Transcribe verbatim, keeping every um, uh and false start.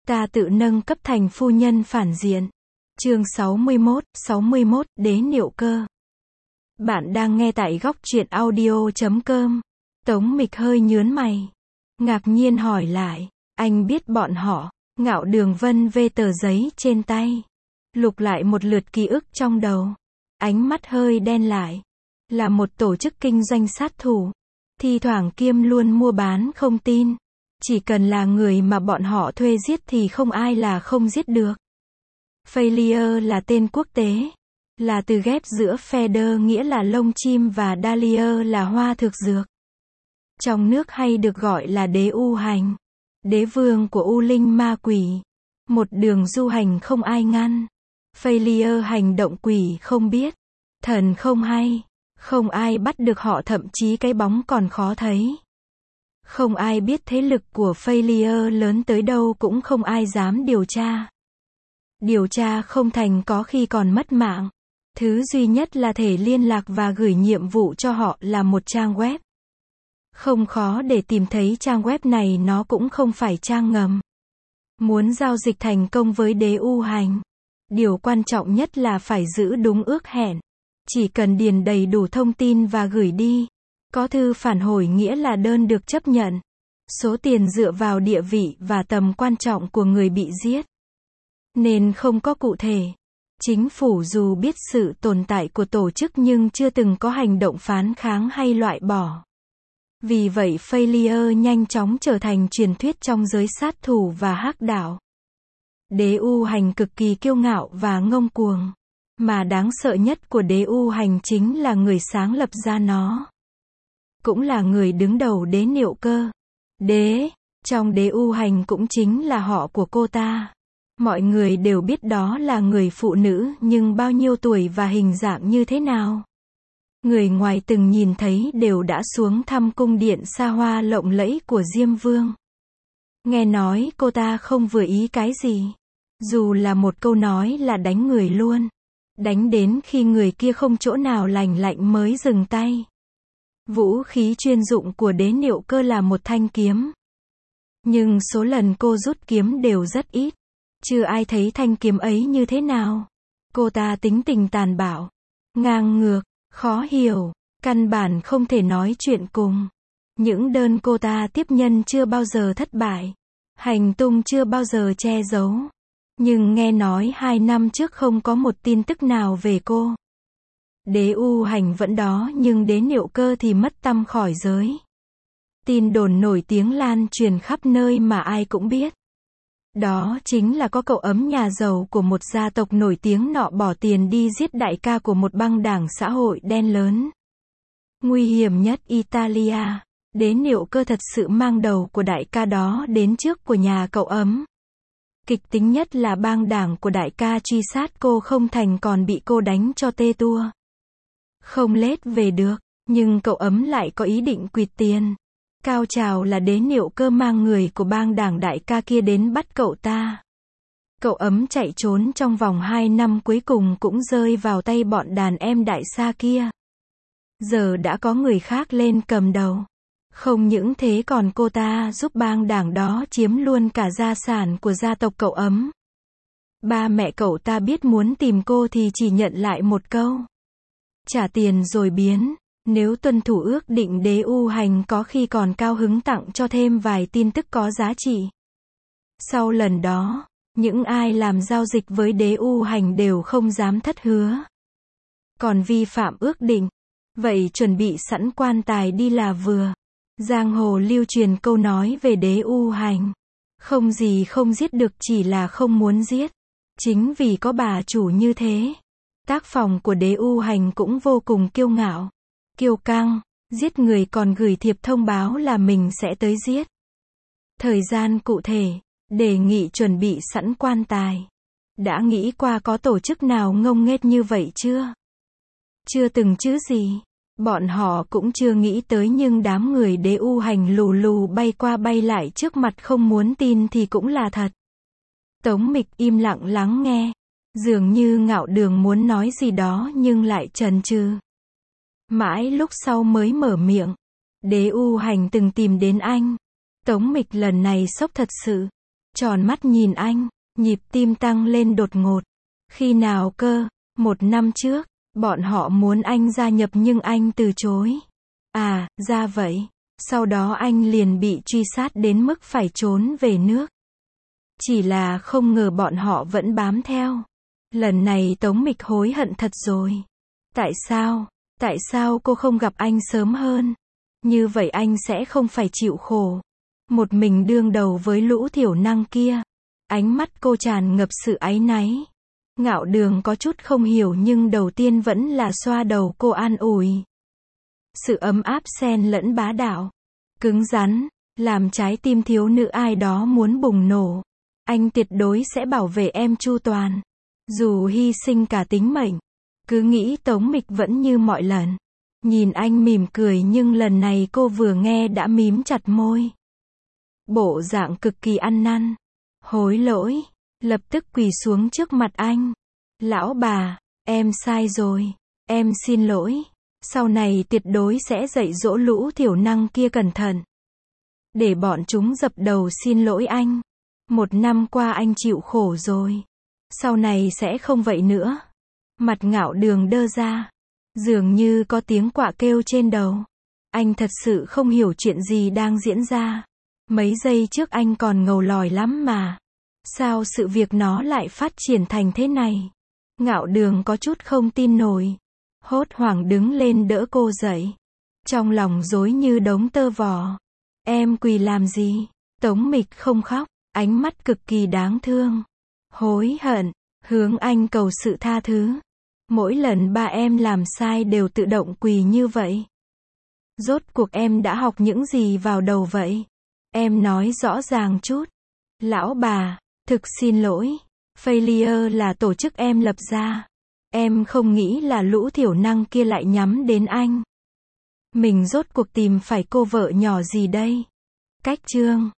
Ta tự nâng cấp thành phu nhân phản diện. Chương sáu mươi mốt, sáu mươi mốt, Đế Niệu Cơ. Bạn đang nghe tại góc truyện audio chấm com. Tống Mịch hơi nhớn mày. Ngạc nhiên hỏi lại, anh biết bọn họ? Ngạo Đường vân vê tờ giấy trên tay. Lục lại một lượt ký ức trong đầu. Ánh mắt hơi đen lại. Là một tổ chức kinh doanh sát thủ. Thi thoảng kiêm luôn mua bán không tin. Chỉ cần là người mà bọn họ thuê giết thì không ai là không giết được. Failure là tên quốc tế. Là từ ghép giữa feather nghĩa là lông chim và dahlia là hoa thực dược. Trong nước hay được gọi là đế u hành. Đế vương của u linh ma quỷ. Một đường du hành không ai ngăn. Failure hành động quỷ không biết. Thần không hay. Không ai bắt được họ, thậm chí cái bóng còn khó thấy. Không ai biết thế lực của Failure lớn tới đâu, cũng không ai dám điều tra. Điều tra không thành có khi còn mất mạng. Thứ duy nhất là thể liên lạc và gửi nhiệm vụ cho họ là một trang web. Không khó để tìm thấy trang web này, nó cũng không phải trang ngầm. Muốn giao dịch thành công với đế u hành, điều quan trọng nhất là phải giữ đúng ước hẹn. Chỉ cần điền đầy đủ thông tin và gửi đi. Có thư phản hồi nghĩa là đơn được chấp nhận. Số tiền dựa vào địa vị và tầm quan trọng của người bị giết. Nên không có cụ thể. Chính phủ dù biết sự tồn tại của tổ chức nhưng chưa từng có hành động phán kháng hay loại bỏ. Vì vậy Failure nhanh chóng trở thành truyền thuyết trong giới sát thủ và hắc đạo. Đế u hành cực kỳ kiêu ngạo và ngông cuồng. Mà đáng sợ nhất của đế u hành chính là người sáng lập ra nó. Cũng là người đứng đầu Đế Niệu Cơ. Đế, trong đế u hành cũng chính là họ của cô ta. Mọi người đều biết đó là người phụ nữ, nhưng bao nhiêu tuổi và hình dạng như thế nào? Người ngoài từng nhìn thấy đều đã xuống thăm cung điện xa hoa lộng lẫy của Diêm Vương. Nghe nói cô ta không vừa ý cái gì. Dù là một câu nói là đánh người luôn. Đánh đến khi người kia không chỗ nào lành lạnh mới dừng tay. Vũ khí chuyên dụng của Đế Niệu Cơ là một thanh kiếm. Nhưng số lần cô rút kiếm đều rất ít. Chưa ai thấy thanh kiếm ấy như thế nào. Cô ta tính tình tàn bạo, ngang ngược, khó hiểu, căn bản không thể nói chuyện cùng. Những đơn cô ta tiếp nhân chưa bao giờ thất bại. Hành tung chưa bao giờ che giấu. Nhưng nghe nói hai năm trước không có một tin tức nào về cô. Đế u hành vẫn đó nhưng Đế Niệu Cơ thì mất tăm khỏi giới. Tin đồn nổi tiếng lan truyền khắp nơi mà ai cũng biết. Đó chính là có cậu ấm nhà giàu của một gia tộc nổi tiếng nọ bỏ tiền đi giết đại ca của một băng đảng xã hội đen lớn. Nguy hiểm nhất Italia. Đế Niệu Cơ thật sự mang đầu của đại ca đó đến trước của nhà cậu ấm. Kịch tính nhất là bang đảng của đại ca truy sát cô không thành còn bị cô đánh cho tê tua. Không lết về được, nhưng cậu ấm lại có ý định quỵt tiền. Cao trào là Đế Niệu Cơ mang người của bang đảng đại ca kia đến bắt cậu ta. Cậu ấm chạy trốn trong vòng hai năm cuối cùng cũng rơi vào tay bọn đàn em đại xa kia. Giờ đã có người khác lên cầm đầu. Không những thế còn cô ta giúp bang đảng đó chiếm luôn cả gia sản của gia tộc cậu ấm. Ba mẹ cậu ta biết muốn tìm cô thì chỉ nhận lại một câu. Trả tiền rồi biến. Nếu tuân thủ ước định đế u hành có khi còn cao hứng tặng cho thêm vài tin tức có giá trị. Sau lần đó, những ai làm giao dịch với đế u hành đều không dám thất hứa. Còn vi phạm ước định, vậy chuẩn bị sẵn quan tài đi là vừa. Giang hồ lưu truyền câu nói về đế u hành. Không gì không giết được, chỉ là không muốn giết. Chính vì có bà chủ như thế. Tác phòng của đế u hành cũng vô cùng kiêu ngạo. Kiêu căng, giết người còn gửi thiệp thông báo là mình sẽ tới giết. Thời gian cụ thể, đề nghị chuẩn bị sẵn quan tài. Đã nghĩ qua có tổ chức nào ngông nghếch như vậy chưa? Chưa từng chứ gì. Bọn họ cũng chưa nghĩ tới, nhưng đám người đế u hành lù lù bay qua bay lại trước mặt không muốn tin thì cũng là thật. Tống Mịch im lặng lắng nghe. Dường như Ngạo Đường muốn nói gì đó nhưng lại chần chừ. Mãi lúc sau mới mở miệng. Đế u hành từng tìm đến anh. Tống Mịch lần này sốc thật sự. tròn mắt nhìn anh, nhịp tim tăng lên đột ngột. Khi nào cơ? Một năm trước, bọn họ muốn anh gia nhập nhưng anh từ chối. À, ra vậy. Sau đó anh liền bị truy sát đến mức phải trốn về nước. Chỉ là không ngờ bọn họ vẫn bám theo. Lần này Tống Mịch hối hận thật rồi. Tại sao? Tại sao cô không gặp anh sớm hơn? Như vậy anh sẽ không phải chịu khổ. Một mình đương đầu với lũ thiểu năng kia. Ánh mắt cô tràn ngập sự áy náy. Ngạo Đường có chút không hiểu nhưng đầu tiên vẫn là xoa đầu cô an ủi. Sự ấm áp xen lẫn bá đạo. Cứng rắn, làm trái tim thiếu nữ ai đó muốn bùng nổ. Anh tuyệt đối sẽ bảo vệ em chu toàn. Dù hy sinh cả tính mệnh. Cứ nghĩ Tống Mịch vẫn như mọi lần. Nhìn anh mỉm cười nhưng lần này cô vừa nghe đã mím chặt môi. Bộ dạng cực kỳ ăn năn. Hối lỗi. Lập tức quỳ xuống trước mặt anh. Lão bà, em sai rồi. Em xin lỗi. Sau này tuyệt đối sẽ dạy dỗ lũ thiểu năng kia cẩn thận. Để bọn chúng dập đầu xin lỗi anh. Một năm qua anh chịu khổ rồi. Sau này sẽ không vậy nữa. Mặt Ngạo Đường đơ ra. Dường như có tiếng quạ kêu trên đầu. Anh thật sự không hiểu chuyện gì đang diễn ra. Mấy giây trước anh còn ngầu lòi lắm mà. Sao sự việc nó lại phát triển thành thế này? Ngạo Đường có chút không tin nổi. Hốt hoảng đứng lên đỡ cô dậy. Trong lòng rối như đống tơ vò. Em quỳ làm gì? Tống Mịch không khóc. Ánh mắt cực kỳ đáng thương. Hối hận. Hướng anh cầu sự tha thứ. Mỗi lần ba em làm sai đều tự động quỳ như vậy. Rốt cuộc em đã học những gì vào đầu vậy? Em nói rõ ràng chút. Lão bà, thực xin lỗi. Failure là tổ chức em lập ra. Em không nghĩ là lũ thiểu năng kia lại nhắm đến anh. Mình rốt cuộc tìm phải cô vợ nhỏ gì đây? Cách chương